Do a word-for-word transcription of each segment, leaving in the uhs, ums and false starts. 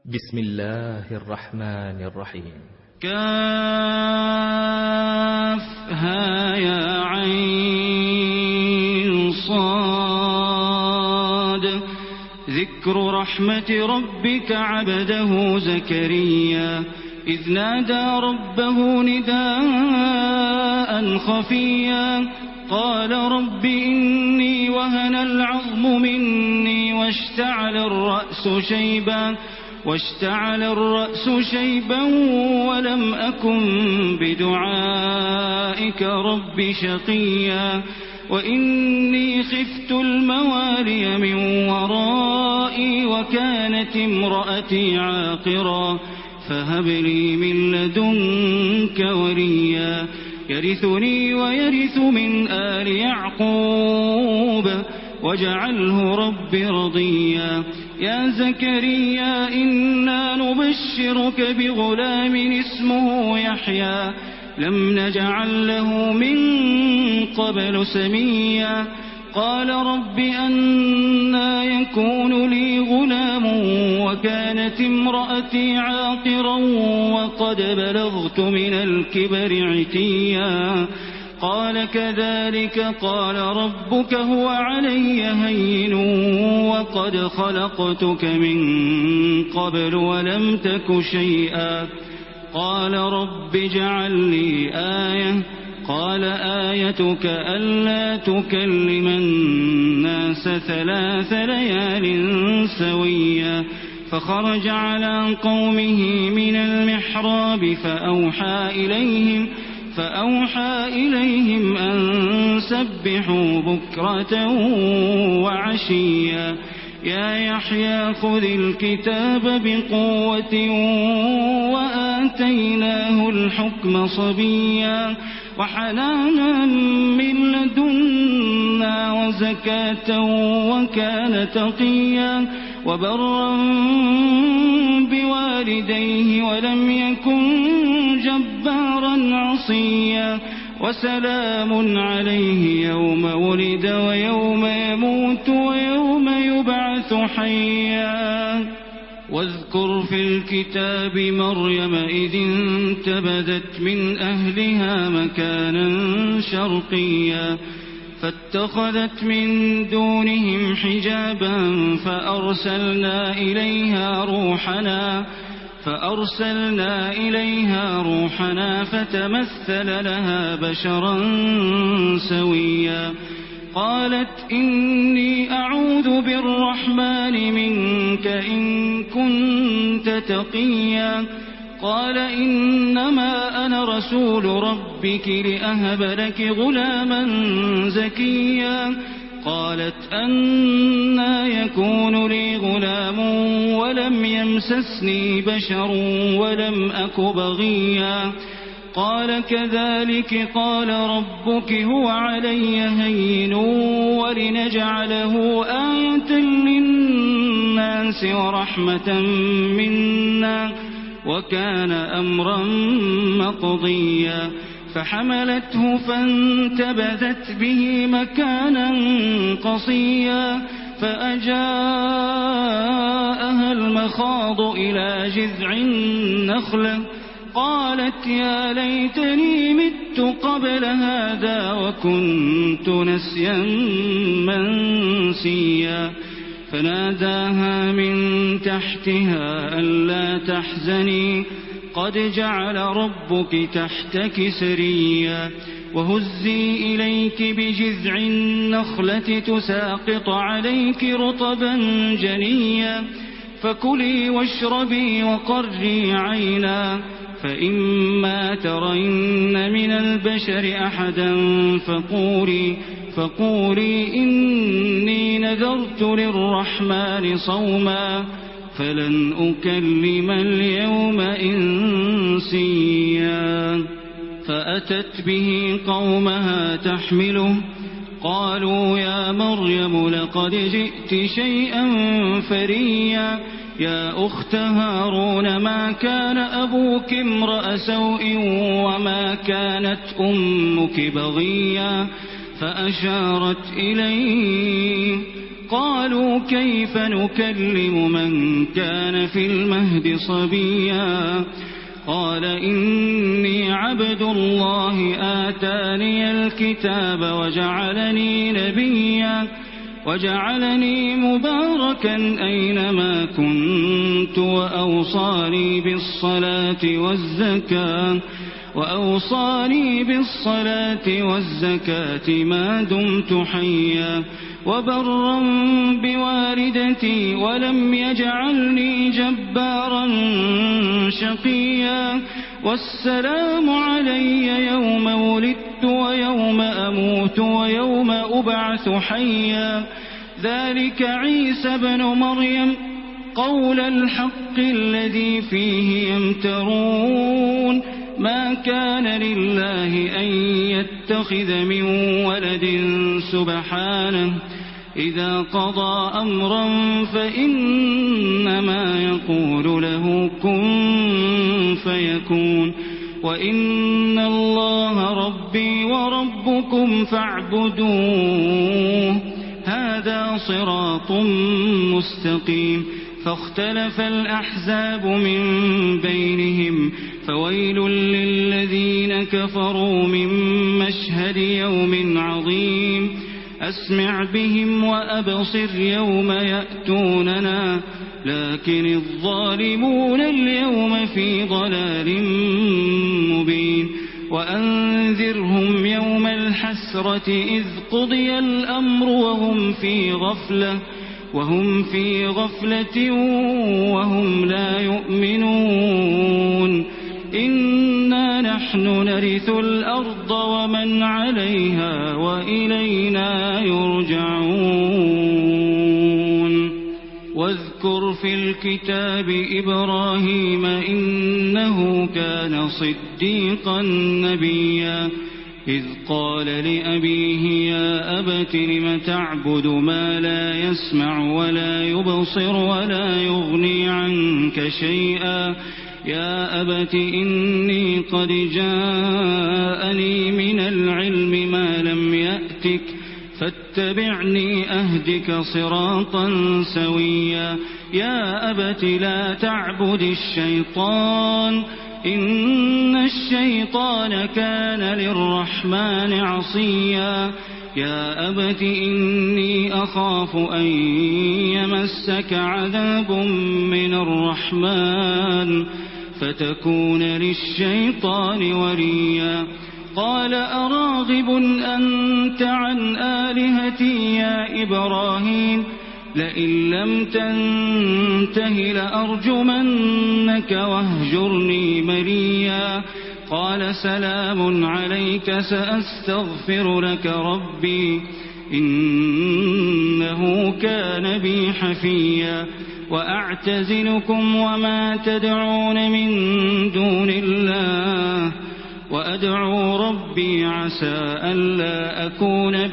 بسم الله الرحمن الرحيم. كافها يا عين صاد ذكر رحمة ربك عبده زكريا إذ نادى ربه نداء خفيا قال رب إني وهن العظم مني واشتعل الرأس شيبا واشتعل الرأس شيبا ولم أكن بدعائك رب شقيا وإني خفت الموالي من ورائي وكانت امرأتي عاقرا فهب لي من لدنك وليا يرثني ويرث من آل يعقوب واجعله رب رضيا يا زكريا إنا نبشرك بغلام اسمه يحيى لم نجعل له من قبل سميا قال رب أنى يكون لي غلام وكانت امرأتي عاقرا وقد بلغت من الكبر عتيا قال كذلك قال ربك هو علي هين وقد خلقتك من قبل ولم تك شيئا قال رب اجعل لي آية قال آيتك ألا تكلم الناس ثلاث ليال سويا فخرج على قومه من المحراب فأوحى إليهم فأوحى إليهم أن سبحوا بكرة وعشيا يا يحيى خذ الكتاب بقوة وآتيناه الحكم صبيا وحنانا من لدنا وزكاة وكان تقيا وبرا بوالديه ولم يكن جبارا عصيا وسلام عليه يوم ولد ويوم يموت ويوم يبعث حيا واذكر في الكتاب مريم إذ انتبذت من أهلها مكانا شرقيا فاتخذت من دونهم حجابا فأرسلنا إليها روحنا فأرسلنا إليها روحنا فتمثل لها بشرا سويا قالت إني أعوذ بالرحمن منك إن كنت تقيا قال إنما أنا رسول ربك لأهب لك غلاما زكيا قالت أنى يكون لي غلام ولم يمسسني بشر ولم أك بغيا قال كذلك قال ربك هو علي هين ولنجعله آية للناس ورحمة منا وكان أمرا مقضيا فحملته فانتبذت به مكانا قصيا فأجاءها المخاض إلى جذع النخلة قالت يا ليتني مت قبل هذا وكنت نسيا منسيا فناداها من تحتها ألا تحزني قد جعل ربك تحتك سريا وهزي إليك بجذع النخلة تساقط عليك رطبا جنيا فكلي واشربي وقري عينا فإما ترين من البشر أحدا فقولي فقولي إني نذرت للرحمن صوما فلن أكلم اليوم إنسيا فأتت به قومها تحمله قالوا يا مريم لقد جئت شيئا فريا يا أخت هارون ما كان أبوك امرأ سوء وما كانت أمك بغيا فأشارت إليه قالوا كيف نكلم من كان في المهد صبيا قال إني عبد الله آتاني الكتاب وجعلني نبيا وجعلني مباركا أينما كنت وأوصاني بالصلاة والزكاة وأوصاني بالصلاة والزكاة ما دمت حيا وبرا بوالدتي ولم يجعلني جبارا شقيا والسلام علي يوم ولدت ويوم أموت ويوم أبعث حيا ذلك عيسى بن مريم قول الحق الذي فيه يمترون ما كان لله أن يتخذ من ولد سبحانه إذا قضى أمرا فإنما يقول له كن فيكون وإن الله ربي وربكم فاعبدوه هذا صراط مستقيم فاختلف الأحزاب من بينهم فويل للذين كفروا من مشهد يوم عظيم أسمع بهم وأبصر يوم يأتوننا لكن الظالمون اليوم في ضلال مبين وأنذرهم يوم الحسرة إذ قضي الأمر وهم في غفلة وهم في غفلة وهم لا يؤمنون إنا نحن نرث الأرض ومن عليها وإلينا يرجعون واذكر في الكتاب إبراهيم إنه كان صديقا نبيا إذ قال لأبيه يا أبت لم تعبد ما لا يسمع ولا يبصر ولا يغني عنك شيئا يا أبت إني قد جاءني من العلم ما لم يأتك فاتبعني أهدك صراطا سويا يا أبت لا تعبد الشيطان إن الشيطان كان للرحمن عصيا يا أبت إني أخاف أن يمسك عذاب من الرحمن فتكون للشيطان وليا قال أراغب أنت عن آلهتي يا إبراهيم لئن لم تنته لأرجمنك واهجرني مليا قال سلام عليك سأستغفر لك ربي إنه كان بي حفيا وأعتزلكم وما تدعون من دون الله وأدعو ربي عسى ألا أكون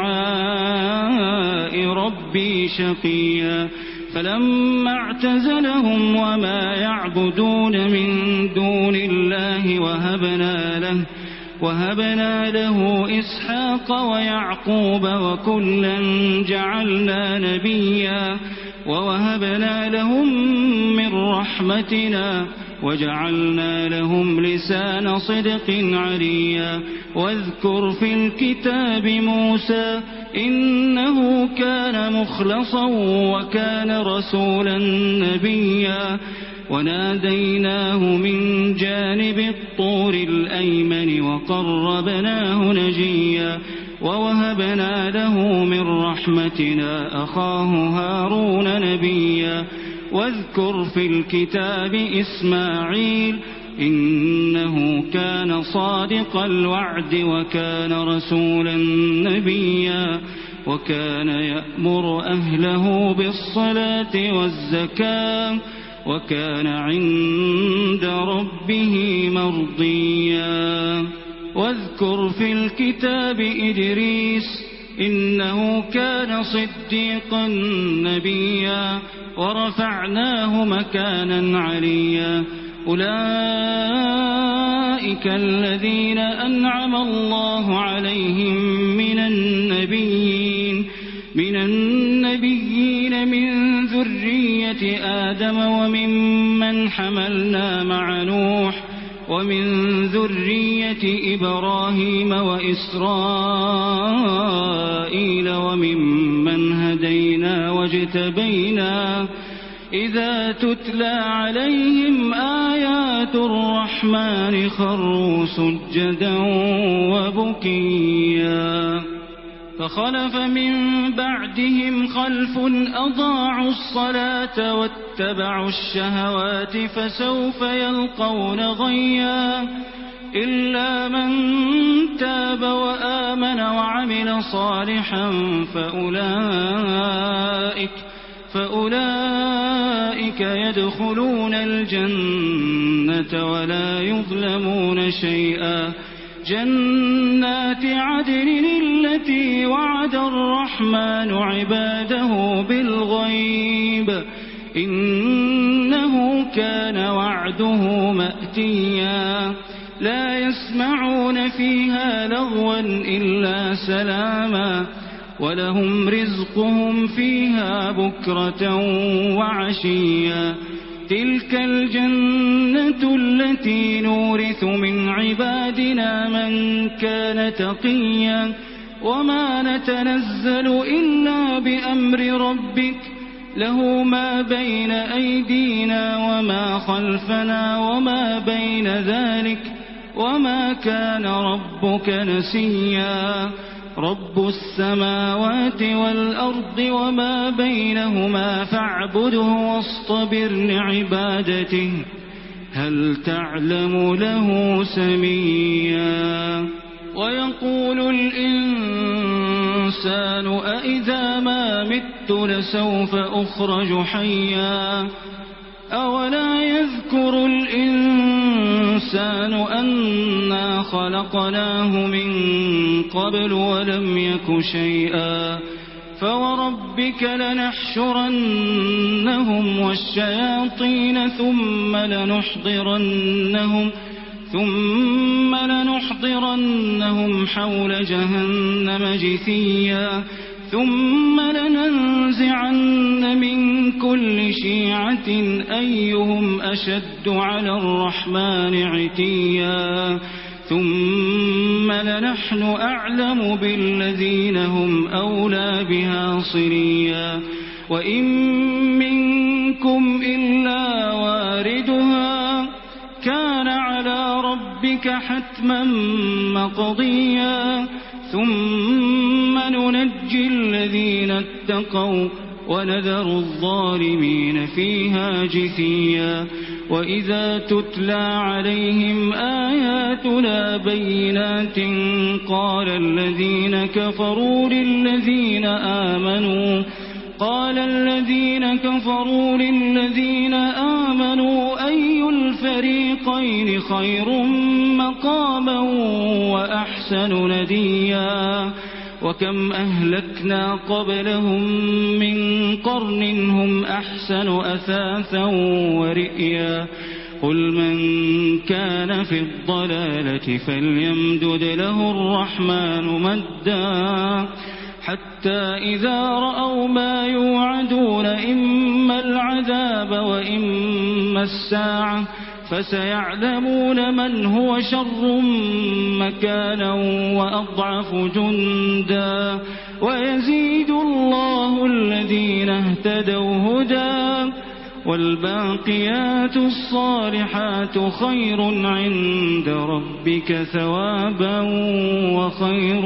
بدعاء ربي شقيا فلما اعتزلهم وما يعبدون من دون الله وهبنا له وهبنا له إسحاق ويعقوب وكلا جعلنا نبيا ووهبنا لهم من رحمتنا وجعلنا لهم لسان صدق عليا واذكر في الكتاب موسى إنه كان مخلصا وكان رسولا نبيا وناديناه من جانب الطور الأيمن وقربناه نجيا ووهبنا له من رحمتنا أخاه هارون نبيا واذكر في الكتاب إسماعيل إنه كان صادق الوعد وكان رسولا نبيا وكان يأمر أهله بالصلاة والزكاة وكان عند ربه مرضيا واذكر في الكتاب إدريس إنه كان صديقا نبيا ورفعناه مكانا عليا أولئك الذين أنعم الله عليهم من النبيين من النبيين ذرية آدم وممن حملنا مع نوح ومن ذرية إبراهيم وإسرائيل وممن هدينا واجتبينا إذا تتلى عليهم آيات الرحمن خروا سجدا وبكيا فخلف من بعدهم خلف أضاعوا الصلاة واتبعوا الشهوات فسوف يلقون غيا إلا من تاب وآمن وعمل صالحا فأولئك فأولئك يدخلون الجنة ولا يظلمون شيئا جنات عدن التي وعد الرحمن عباده بالغيب إنه كان وعده مأتيا لا يسمعون فيها لغوا إلا سلاما ولهم رزقهم فيها بكرة وعشيا تلك الجنة التي نورث من عبادنا من كان تقيا وما نتنزل إلا بأمر ربك له ما بين أيدينا وما خلفنا وما بين ذلك وما كان ربك نسيا رب السماوات والأرض وما بينهما فاعبده واصطبر لعبادته هل تعلم له سميا ويقول الإنسان أإذا ما مت لسوف أخرج حيا أولا يذكر الإنسان أنا خلقناه من قبل ولم يك شيئا فوربك لنحشرنهم والشياطين ثم لنحضرنهم ثم لنحضرنهم حول جهنم جثيا ثم لننزعن من كل شيعة أيهم أشد على الرحمن عتيا ثم لنحن أعلم بالذين هم أولى بها صليا وإن منكم إلا واردها كان على ربك حتما مقضيا ثم ننجي الذين اتقوا ونذر الظالمين فيها جثيا وإذا تتلى عليهم آياتنا بينات قال الذين كفروا للذين آمنوا قال الذين كفروا للذين آمنوا أي الفريقين خير مقاما وأحسن نديا وكم أهلكنا قبلهم من قرن هم أحسن أثاثا ورئيا قل من كان في الضلالة فليمدد له الرحمن مدا حتى إذا رأوا ما يوعدون إما العذاب وإما الساعة فسيعلمون من هو شر مكانا وأضعف جندا ويزيد الله الذين اهتدوا هدى والباقيات الصالحات خير عند ربك ثوابا وخير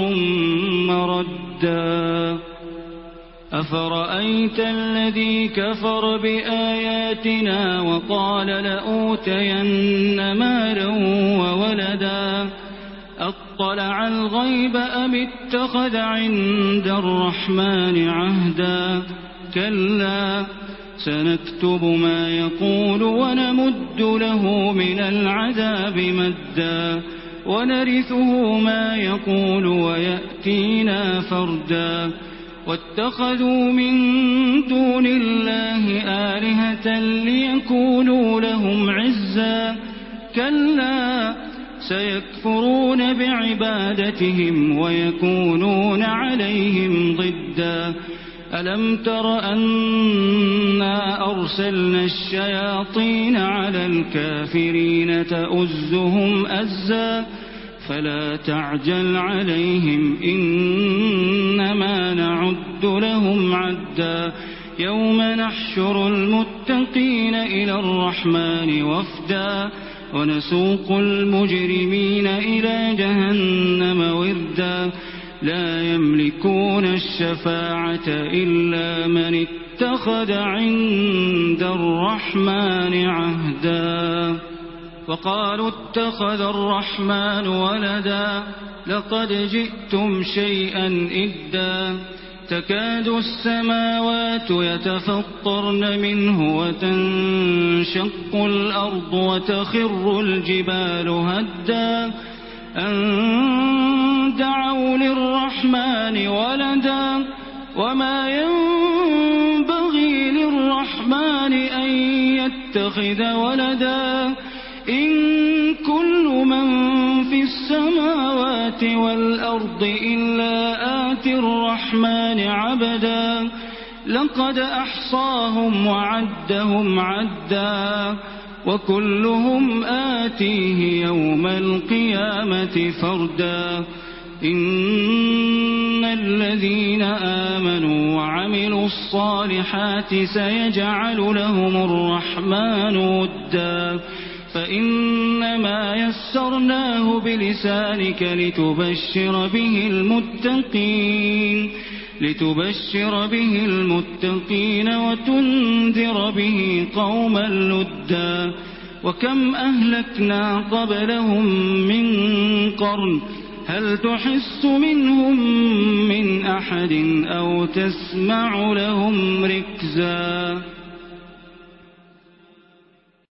مردا أفرأيت الذي كفر بآياتنا وقال لأوتين مالا وولدا أطلع الغيب أم اتخذ عند الرحمن عهدا كلا سنكتب ما يقول ونمد له من العذاب مدا ونرثه ما يقول ويأتينا فردا واتخذوا من دون الله آلهة ليكونوا لهم عزا كلا سيكفرون بعبادتهم ويكونون عليهم ضدا ألم تر أنا أرسلنا الشياطين على الكافرين تؤزهم أزا فلا تعجل عليهم إنما نعد لهم عدا يوم نحشر المتقين إلى الرحمن وفدا ونسوق المجرمين إلى جهنم وردا لا يملكون الشفاعة إلا من اتخذ عند الرحمن عهدا وقالوا اتخذ الرحمن ولدا لقد جئتم شيئا إدا تكاد السماوات يتفطرن منه وتنشق الأرض وتخر الجبال هدا أن دعوا للرحمن ولدا وما ينبغي للرحمن أن يتخذ ولدا إن كل من في السماوات والأرض إلا آتي الرحمن عبدا لقد أحصاهم وعدهم عدا وكلهم آتيه يوم القيامة فردا إن الذين آمنوا وعملوا الصالحات سيجعل لهم الرحمن ودا فإنما يسرناه بلسانك لتبشر به المتقين لتبشر به المتقين وتنذر به قوما لدا وكم أهلكنا قبلهم من قرن هل تحس منهم من أحد أو تسمع لهم ركزا